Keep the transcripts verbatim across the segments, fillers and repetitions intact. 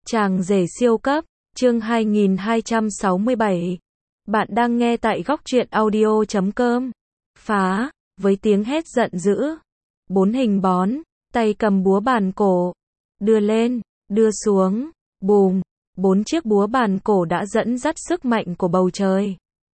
Chàng rể siêu cấp, chương hai nghìn hai trăm sáu mươi bảy. Bạn đang nghe tại góc truyện audio chấm com. Phá, với tiếng hét giận dữ. Bốn hình bón, tay cầm búa bàn cổ. Đưa lên, đưa xuống, bùm. Bốn chiếc búa bàn cổ đã dẫn dắt sức mạnh của bầu trời.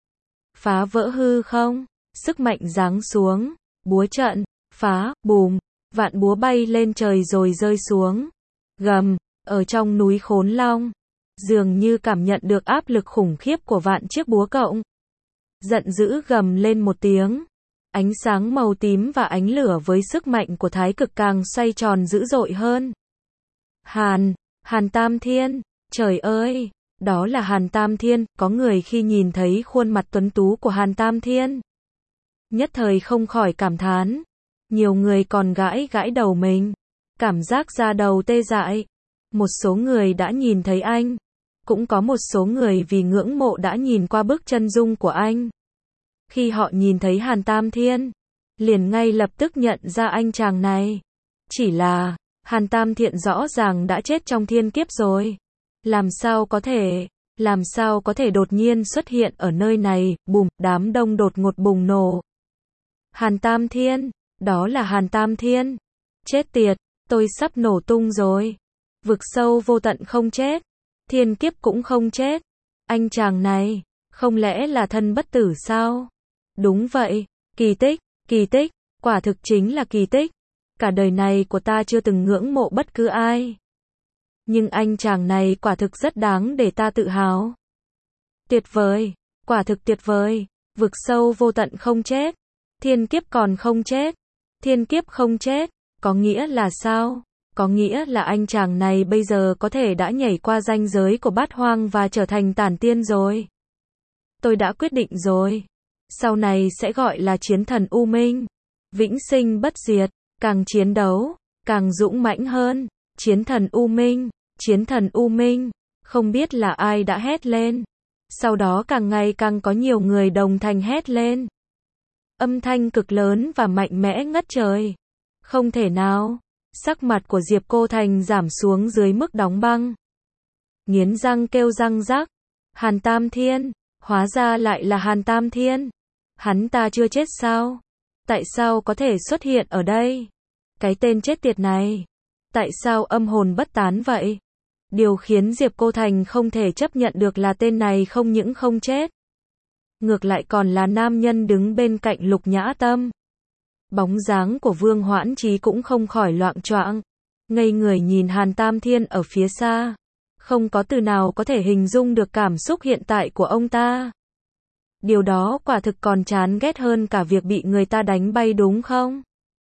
Phá vỡ hư không, sức mạnh giáng xuống. Búa trận, phá, bùm. Vạn búa bay lên trời rồi rơi xuống. Gầm. Ở trong núi Khốn Long, dường như cảm nhận được áp lực khủng khiếp của vạn chiếc búa cộng. Giận dữ gầm lên một tiếng. Ánh sáng màu tím và ánh lửa với sức mạnh của thái cực càng xoay tròn dữ dội hơn. Hàn, Hàn Tam Thiên, trời ơi, đó là Hàn Tam Thiên, có người khi nhìn thấy khuôn mặt tuấn tú của Hàn Tam Thiên. Nhất thời không khỏi cảm thán. Nhiều người còn gãi gãi đầu mình. Cảm giác da đầu tê dại. Một số người đã nhìn thấy anh. Cũng có một số người vì ngưỡng mộ đã nhìn qua bức chân dung của anh. Khi họ nhìn thấy Hàn Tam Thiên, liền ngay lập tức nhận ra anh chàng này. Chỉ là, Hàn Tam Thiên rõ ràng đã chết trong thiên kiếp rồi. Làm sao có thể, làm sao có thể đột nhiên xuất hiện ở nơi này, bùm, đám đông đột ngột bùng nổ. Hàn Tam Thiên, đó là Hàn Tam Thiên. Chết tiệt, tôi sắp nổ tung rồi. Vực sâu vô tận không chết, thiên kiếp cũng không chết. Anh chàng này, không lẽ là thân bất tử sao? Đúng vậy, kỳ tích, kỳ tích, quả thực chính là kỳ tích. Cả đời này của ta chưa từng ngưỡng mộ bất cứ ai. Nhưng anh chàng này quả thực rất đáng để ta tự hào. Tuyệt vời, quả thực tuyệt vời. Vực sâu vô tận không chết, thiên kiếp còn không chết. Thiên kiếp không chết, có nghĩa là sao? Có nghĩa là anh chàng này bây giờ có thể đã nhảy qua ranh giới của bát hoang và trở thành tản tiên rồi. Tôi đã quyết định rồi. Sau này sẽ gọi là chiến thần U Minh. Vĩnh sinh bất diệt, càng chiến đấu, càng dũng mãnh hơn. Chiến thần U Minh, chiến thần U Minh, không biết là ai đã hét lên. Sau đó càng ngày càng có nhiều người đồng thanh hét lên. Âm thanh cực lớn và mạnh mẽ ngất trời. Không thể nào. Sắc mặt của Diệp Cô Thành giảm xuống dưới mức đóng băng. Nghiến răng kêu răng rắc. Hàn Tam Thiên, hóa ra lại là Hàn Tam Thiên. Hắn ta chưa chết sao? Tại sao có thể xuất hiện ở đây? Cái tên chết tiệt này. Tại sao âm hồn bất tán vậy? Điều khiến Diệp Cô Thành không thể chấp nhận được là tên này không những không chết. Ngược lại còn là nam nhân đứng bên cạnh Lục Nhã Tâm. Bóng dáng của Vương Hoãn Chí cũng không khỏi loạng choạng, ngây người nhìn Hàn Tam Thiên ở phía xa. Không có từ nào có thể hình dung được cảm xúc hiện tại của ông ta. Điều đó quả thực còn chán ghét hơn cả việc bị người ta đánh bay đúng không?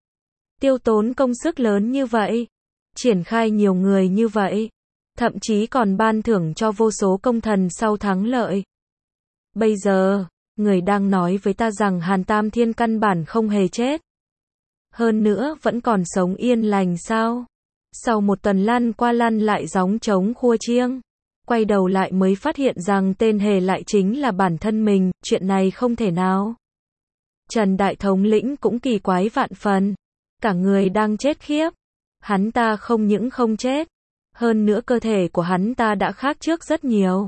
Tiêu tốn công sức lớn như vậy, triển khai nhiều người như vậy, thậm chí còn ban thưởng cho vô số công thần sau thắng lợi. Bây giờ, người đang nói với ta rằng Hàn Tam Thiên căn bản không hề chết. Hơn nữa vẫn còn sống yên lành sao? Sau một tuần lăn qua lăn lại gióng trống khua chiêng, quay đầu lại mới phát hiện rằng tên hề lại chính là bản thân mình, chuyện này không thể nào. Trần Đại Thống lĩnh cũng kỳ quái vạn phần, cả người đang chết khiếp. Hắn ta không những không chết, hơn nữa cơ thể của hắn ta đã khác trước rất nhiều.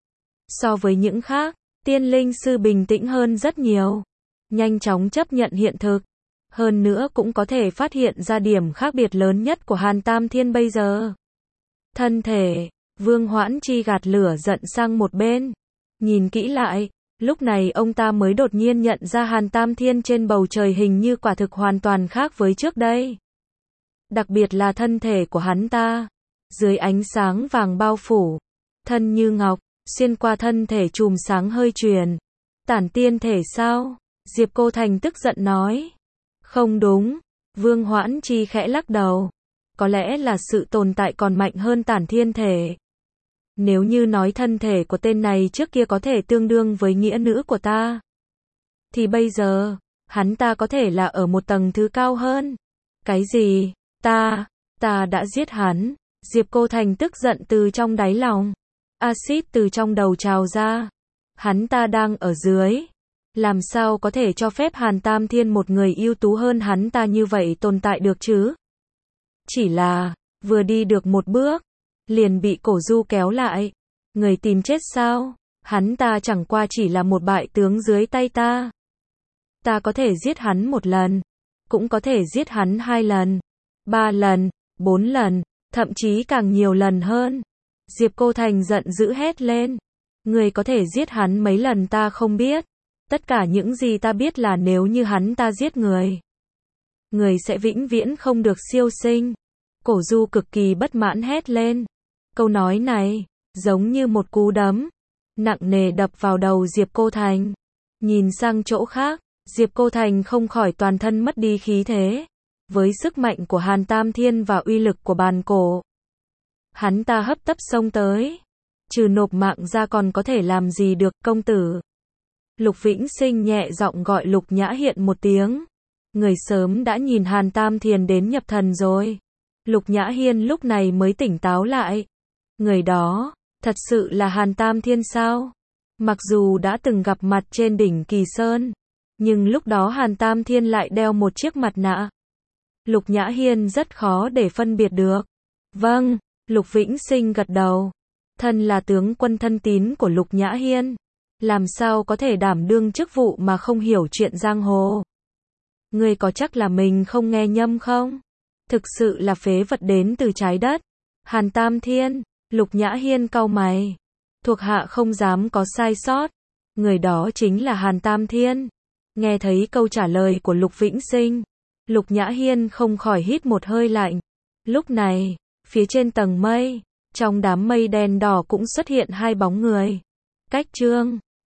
So với những khác, Tiên Linh Sư bình tĩnh hơn rất nhiều, nhanh chóng chấp nhận hiện thực. Hơn nữa cũng có thể phát hiện ra điểm khác biệt lớn nhất của Hàn Tam Thiên bây giờ. Thân thể, Vương Hoãn Chi gạt lửa giận sang một bên. Nhìn kỹ lại, lúc này ông ta mới đột nhiên nhận ra Hàn Tam Thiên trên bầu trời hình như quả thực hoàn toàn khác với trước đây. Đặc biệt là thân thể của hắn ta, dưới ánh sáng vàng bao phủ, thân như ngọc, xuyên qua thân thể chùm sáng hơi truyền. Tản tiên thể sao? Diệp Cô Thành tức giận nói. Không đúng, Vương Hoãn Chi khẽ lắc đầu. Có lẽ là sự tồn tại còn mạnh hơn tản thiên thể. Nếu như nói thân thể của tên này trước kia có thể tương đương với nghĩa nữ của ta, thì bây giờ, hắn ta có thể là ở một tầng thứ cao hơn. Cái gì? Ta, ta đã giết hắn. Diệp Cô Thành tức giận từ trong đáy lòng. Axit từ trong đầu trào ra. Hắn ta đang ở dưới. Làm sao có thể cho phép Hàn Tam Thiên một người ưu tú hơn hắn ta như vậy tồn tại được chứ? Chỉ là, vừa đi được một bước, liền bị Cổ Du kéo lại. Người tìm chết sao? Hắn ta chẳng qua chỉ là một bại tướng dưới tay ta. Ta có thể giết hắn một lần, cũng có thể giết hắn hai lần, ba lần, bốn lần, thậm chí càng nhiều lần hơn. Diệp Cô Thành giận dữ hét lên. Người có thể giết hắn mấy lần ta không biết. Tất cả những gì ta biết là nếu như hắn ta giết người, người sẽ vĩnh viễn không được siêu sinh. Cổ Du cực kỳ bất mãn hét lên. Câu nói này, giống như một cú đấm, nặng nề đập vào đầu Diệp Cô Thành. Nhìn sang chỗ khác, Diệp Cô Thành không khỏi toàn thân mất đi khí thế. Với sức mạnh của Hàn Tam Thiên và uy lực của bàn cổ, hắn ta hấp tấp xông tới. Trừ nộp mạng ra còn có thể làm gì được, công tử? Lục Vĩnh Sinh nhẹ giọng gọi Lục Nhã Hiên một tiếng. Người sớm đã nhìn Hàn Tam Thiên đến nhập thần rồi. Lục Nhã Hiên lúc này mới tỉnh táo lại. Người đó, thật sự là Hàn Tam Thiên sao? Mặc dù đã từng gặp mặt trên đỉnh Kỳ Sơn, nhưng lúc đó Hàn Tam Thiên lại đeo một chiếc mặt nạ. Lục Nhã Hiên rất khó để phân biệt được. Vâng, Lục Vĩnh Sinh gật đầu. Thân là tướng quân thân tín của Lục Nhã Hiên, làm sao có thể đảm đương chức vụ mà không hiểu chuyện giang hồ. Ngươi có chắc là mình không nghe nhầm không? Thực sự là phế vật đến từ trái đất. Hàn Tam Thiên, Lục Nhã Hiên cau mày. Thuộc hạ không dám có sai sót. Người đó chính là Hàn Tam Thiên. Nghe thấy câu trả lời của Lục Vĩnh Sinh, Lục Nhã Hiên không khỏi hít một hơi lạnh. Lúc này, phía trên tầng mây, trong đám mây đen đỏ cũng xuất hiện hai bóng người. Cách Trương